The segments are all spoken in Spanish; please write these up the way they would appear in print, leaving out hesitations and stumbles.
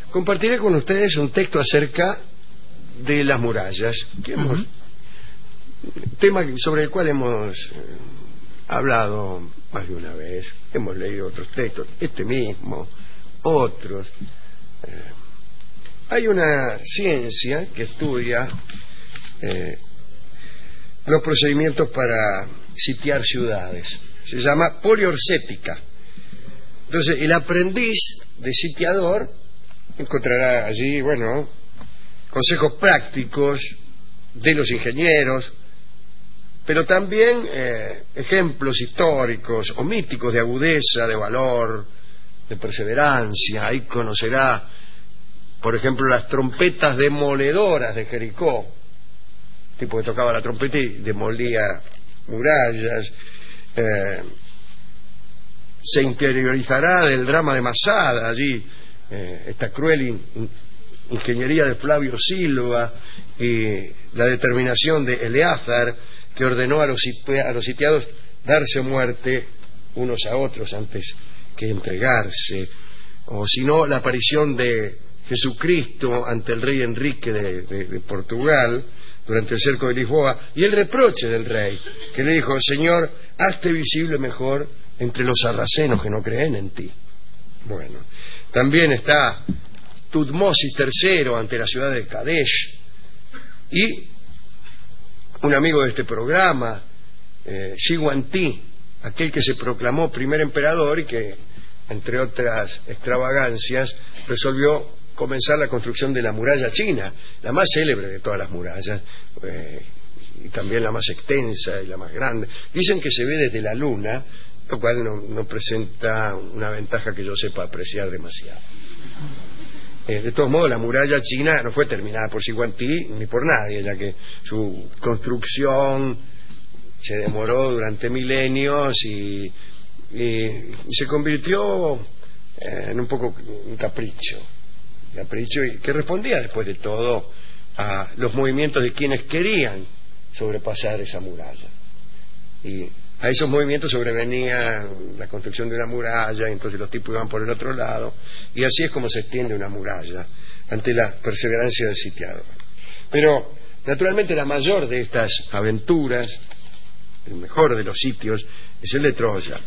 compartiré con ustedes un texto acerca de las murallas, tema sobre el cual hemos hablado más de una vez. Hemos leído otros textos, este mismo, otros. Hay una ciencia que estudia los procedimientos para sitiar ciudades. Se llama poliorcética. Entonces, el aprendiz de sitiador encontrará allí, consejos prácticos de los ingenieros, pero también ejemplos históricos o míticos de agudeza, de valor, de perseverancia. Ahí conocerá, por ejemplo, las trompetas demoledoras de Jericó, tipo que tocaba la trompeta y demolía murallas. Se interiorizará del drama de Masada, allí esta cruel ingeniería de Flavio Silva y la determinación de Eleazar, que ordenó a los sitiados darse muerte unos a otros antes que entregarse, o si no, la aparición de Jesucristo ante el rey Enrique de Portugal durante el cerco de Lisboa, y el reproche del rey, que le dijo: Señor, hazte visible mejor entre los sarracenos que no creen en ti. Bueno, también está Tutmosis III ante la ciudad de Kadesh, y un amigo de este programa, Shiguantí, aquel que se proclamó primer emperador y que, entre otras extravagancias, resolvió comenzar la construcción de la muralla china, la más célebre de todas las murallas, y también la más extensa y la más grande. Dicen que se ve desde la luna, lo cual no presenta una ventaja que yo sepa apreciar demasiado. De todos modos, la muralla china no fue terminada por Shiguantí ni por nadie, ya que su construcción se demoró durante milenios y se convirtió en un poco un capricho y que respondía después de todo a los movimientos de quienes querían sobrepasar esa muralla, y a esos movimientos sobrevenía la construcción de una muralla, y entonces los tipos iban por el otro lado, y así es como se extiende una muralla ante la perseverancia del sitiador. Pero naturalmente la mayor de estas aventuras, el mejor de los sitios, es el de Troya.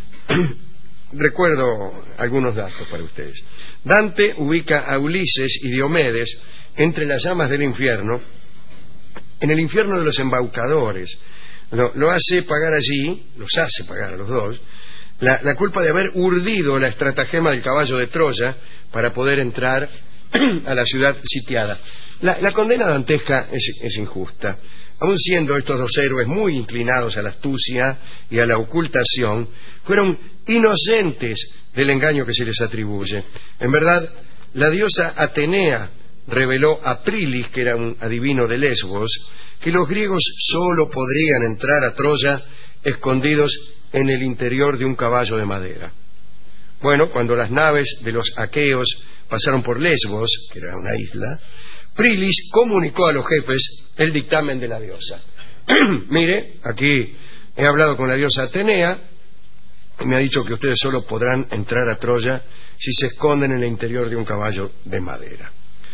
Recuerdo algunos datos para ustedes. Dante ubica a Ulises y Diomedes entre las llamas del infierno, en el infierno de los embaucadores. Lo hace pagar allí, los hace pagar a los dos, la culpa de haber urdido la estratagema del caballo de Troya para poder entrar a la ciudad sitiada. La condena dantesca es injusta. Aun siendo estos dos héroes muy inclinados a la astucia y a la ocultación, fueron inocentes del engaño que se les atribuye. En verdad, la diosa Atenea reveló a Prilis, que era un adivino de Lesbos, que los griegos solo podrían entrar a Troya escondidos en el interior de un caballo de madera. Bueno, cuando las naves de los aqueos pasaron por Lesbos, que era una isla, Prilis comunicó a los jefes el dictamen de la diosa. Mire, aquí he hablado con la diosa Atenea y me ha dicho que ustedes solo podrán entrar a Troya si se esconden en el interior de un caballo de madera.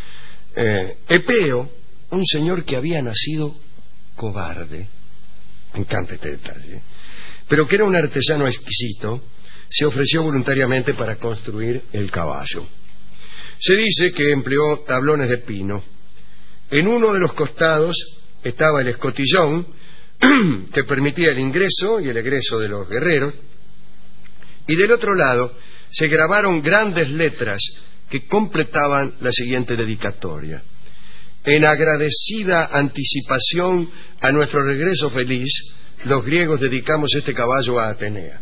Epeo, un señor que había nacido cobarde, me encanta este detalle, pero que era un artesano exquisito, se ofreció voluntariamente para construir el caballo. Se dice que empleó tablones de pino. En uno de los costados estaba el escotillón que permitía el ingreso y el egreso de los guerreros, y del otro lado se grabaron grandes letras que completaban la siguiente dedicatoria: en agradecida anticipación a nuestro regreso feliz, los griegos dedicamos este caballo a Atenea.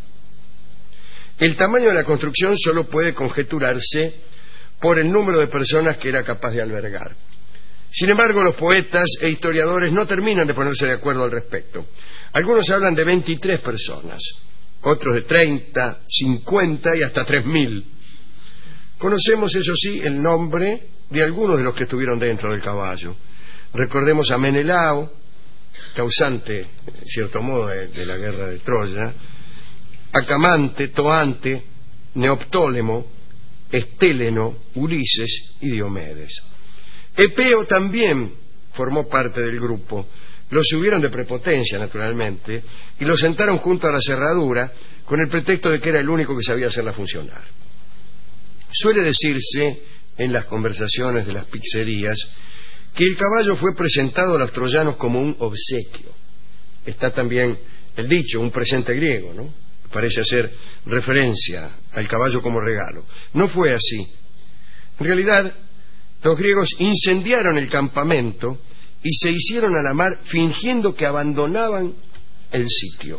El tamaño de la construcción solo puede conjeturarse por el número de personas que era capaz de albergar. Sin embargo, los poetas e historiadores no terminan de ponerse de acuerdo al respecto. Algunos hablan de 23 personas, otros de 30, 50 y hasta 3.000. Conocemos, eso sí, el nombre de algunos de los que estuvieron dentro del caballo. Recordemos a Menelao, causante, en cierto modo, de la guerra de Troya, a Camante, Toante, Neoptólemo, Estéleno, Ulises y Diomedes. Epeo también formó parte del grupo. Lo subieron de prepotencia, naturalmente, y lo sentaron junto a la cerradura con el pretexto de que era el único que sabía hacerla funcionar. Suele decirse en las conversaciones de las pizzerías que el caballo fue presentado a los troyanos como un obsequio. Está también el dicho, un presente griego, ¿no? Parece hacer referencia al caballo como regalo. No fue así. En realidad, los griegos incendiaron el campamento y se hicieron a la mar fingiendo que abandonaban el sitio.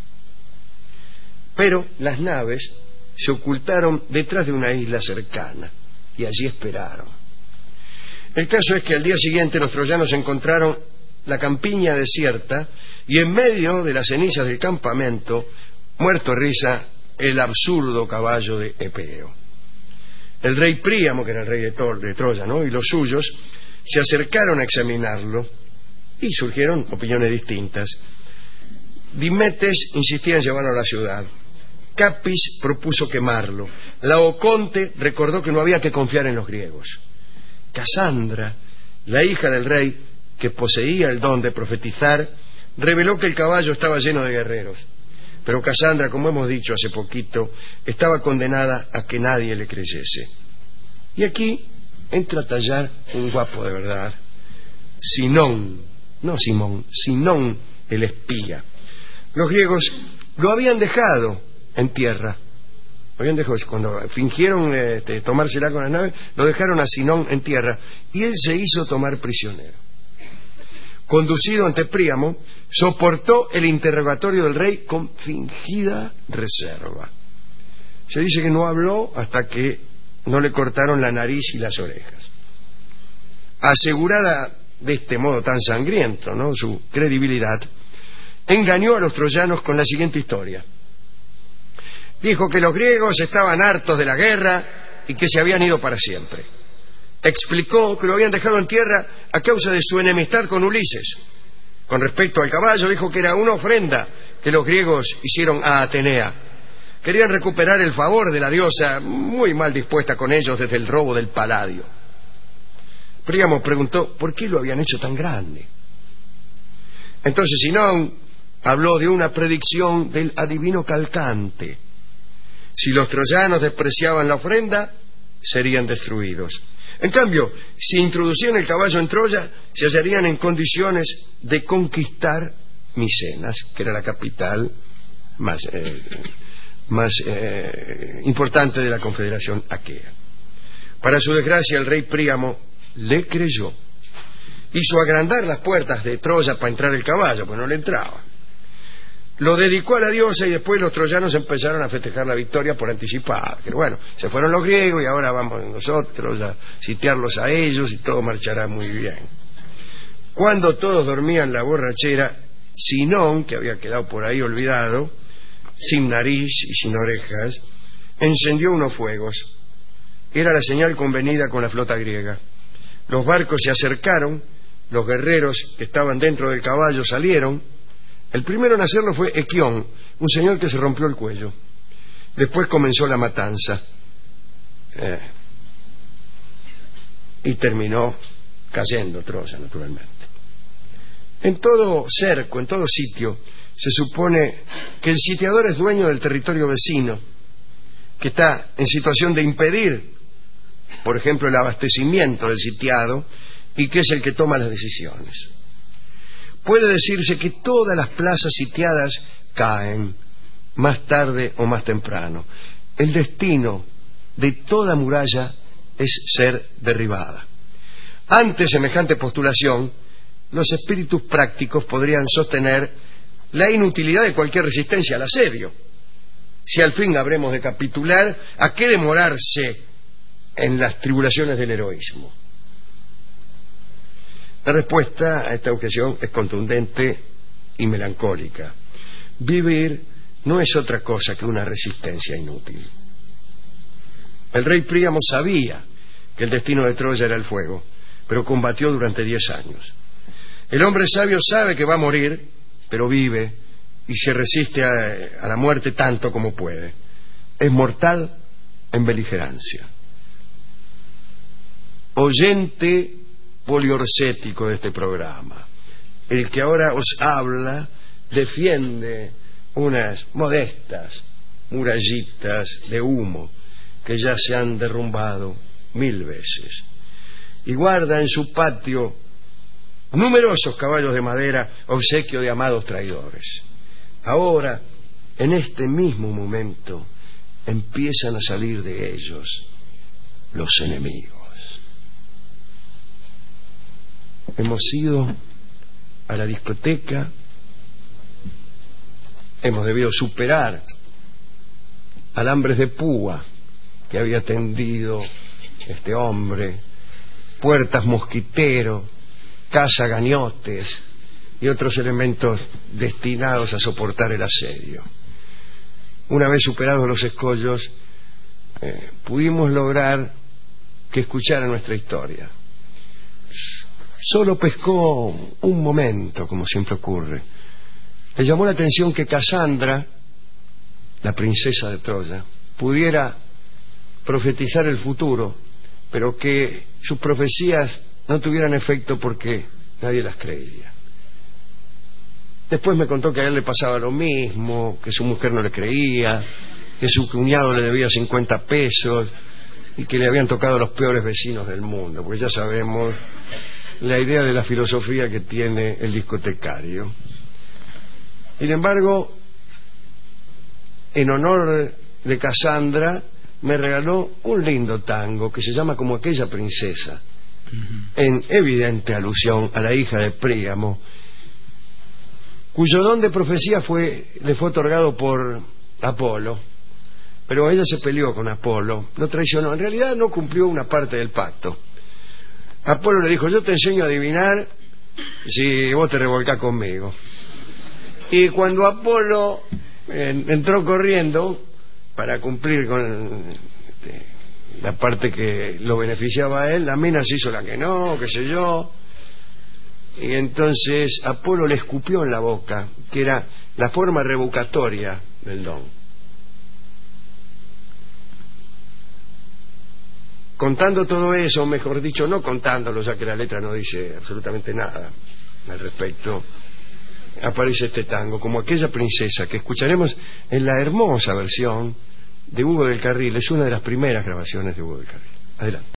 Pero las naves se ocultaron detrás de una isla cercana y allí esperaron. El caso es que al día siguiente los troyanos encontraron la campiña desierta y en medio de las cenizas del campamento, muerto de risa, el absurdo caballo de Epeo. El rey Príamo, que era el rey de Troya, ¿no?, y los suyos se acercaron a examinarlo y surgieron opiniones distintas. Dimetes insistía en llevarlo a la ciudad. Capis propuso quemarlo. Laoconte recordó que no había que confiar en los griegos. Casandra, la hija del rey, que poseía el don de profetizar, reveló que el caballo estaba lleno de guerreros. Pero Casandra, como hemos dicho hace poquito, estaba condenada a que nadie le creyese. Y aquí entra a tallar un guapo de verdad, Sinón, no Simón, Sinón el espía. Los griegos lo habían dejado en tierra. Lo habían dejado, cuando fingieron tomársela con las naves, lo dejaron a Sinón en tierra y él se hizo tomar prisionero. Conducido ante Príamo, soportó el interrogatorio del rey con fingida reserva. Se dice que no habló hasta que no le cortaron la nariz y las orejas. Asegurada de este modo tan sangriento, ¿no?, su credibilidad, engañó a los troyanos con la siguiente historia. Dijo que los griegos estaban hartos de la guerra y que se habían ido para siempre. Explicó que lo habían dejado en tierra a causa de su enemistad con Ulises. Con respecto al caballo, dijo que era una ofrenda que los griegos hicieron a Atenea. Querían recuperar el favor de la diosa, muy mal dispuesta con ellos desde el robo del Paladio. Príamo preguntó por qué lo habían hecho tan grande. Entonces Sinón habló de una predicción del adivino Calcante. Si los troyanos despreciaban la ofrenda, serían destruidos. En cambio, si introducían el caballo en Troya, se hallarían en condiciones de conquistar Micenas, que era la capital más importante de la confederación aquea. Para su desgracia, el rey Príamo le creyó. Hizo agrandar las puertas de Troya para entrar el caballo, pues no le entraba. Lo dedicó a la diosa y después los troyanos empezaron a festejar la victoria por anticipado. Pero bueno, se fueron los griegos y ahora vamos nosotros a sitiarlos a ellos y todo marchará muy bien. Cuando todos dormían la borrachera, Sinón, que había quedado por ahí olvidado, sin nariz y sin orejas, encendió unos fuegos. Era la señal convenida con la flota griega. Los barcos se acercaron, los guerreros que estaban dentro del caballo salieron. El primero en hacerlo fue Equión, un señor que se rompió el cuello. Después comenzó la matanza. Y terminó cayendo Troya, naturalmente. En todo cerco, en todo sitio, se supone que el sitiador es dueño del territorio vecino, que está en situación de impedir, por ejemplo, el abastecimiento del sitiado, y que es el que toma las decisiones. Puede decirse que todas las plazas sitiadas caen, más tarde o más temprano. El destino de toda muralla es ser derribada. Ante semejante postulación, los espíritus prácticos podrían sostener la inutilidad de cualquier resistencia al asedio. Si al fin habremos de capitular, ¿a qué demorarse en las tribulaciones del heroísmo? La respuesta a esta objeción es contundente y melancólica. Vivir no es otra cosa que una resistencia inútil. El rey Príamo sabía que el destino de Troya era el fuego, pero combatió durante 10 años. El hombre sabio sabe que va a morir, pero vive y se resiste a la muerte tanto como puede. Es mortal en beligerancia. oyente poliorcético de este programa. El que ahora os habla defiende unas modestas murallitas de humo que ya se han derrumbado 1000 veces y guarda en su patio numerosos caballos de madera, obsequio de amados traidores. Ahora, en este mismo momento, empiezan a salir de ellos los enemigos. Hemos ido a la discoteca, hemos debido superar alambres de púa que había tendido este hombre, puertas mosquitero, cazagañotes y otros elementos destinados a soportar el asedio. Una vez superados los escollos, pudimos lograr que escuchara nuestra historia. Solo pescó un momento, como siempre ocurre. Le llamó la atención que Casandra, la princesa de Troya, pudiera profetizar el futuro, pero que sus profecías no tuvieran efecto porque nadie las creía. Después me contó que a él le pasaba lo mismo, que su mujer no le creía, que su cuñado le debía 50 pesos y que le habían tocado los peores vecinos del mundo, porque ya sabemos la idea de la filosofía que tiene el discotecario. Sin embargo, en honor de Casandra, me regaló un lindo tango que se llama Como aquella princesa, en evidente alusión a la hija de Príamo, cuyo don de profecía le fue otorgado por Apolo, pero ella se peleó con Apolo, lo traicionó, en realidad no cumplió una parte del pacto. Apolo le dijo: yo te enseño a adivinar si vos te revolcás conmigo. Y cuando Apolo entró corriendo para cumplir con la parte que lo beneficiaba a él, la mina se hizo la que no, qué sé yo, y entonces Apolo le escupió en la boca, que era la forma revocatoria del don. Contando todo eso, mejor dicho, no contándolo, ya que la letra no dice absolutamente nada al respecto, aparece este tango, Como aquella princesa, que escucharemos en la hermosa versión de Hugo del Carril. Es una de las primeras grabaciones de Hugo del Carril. Adelante.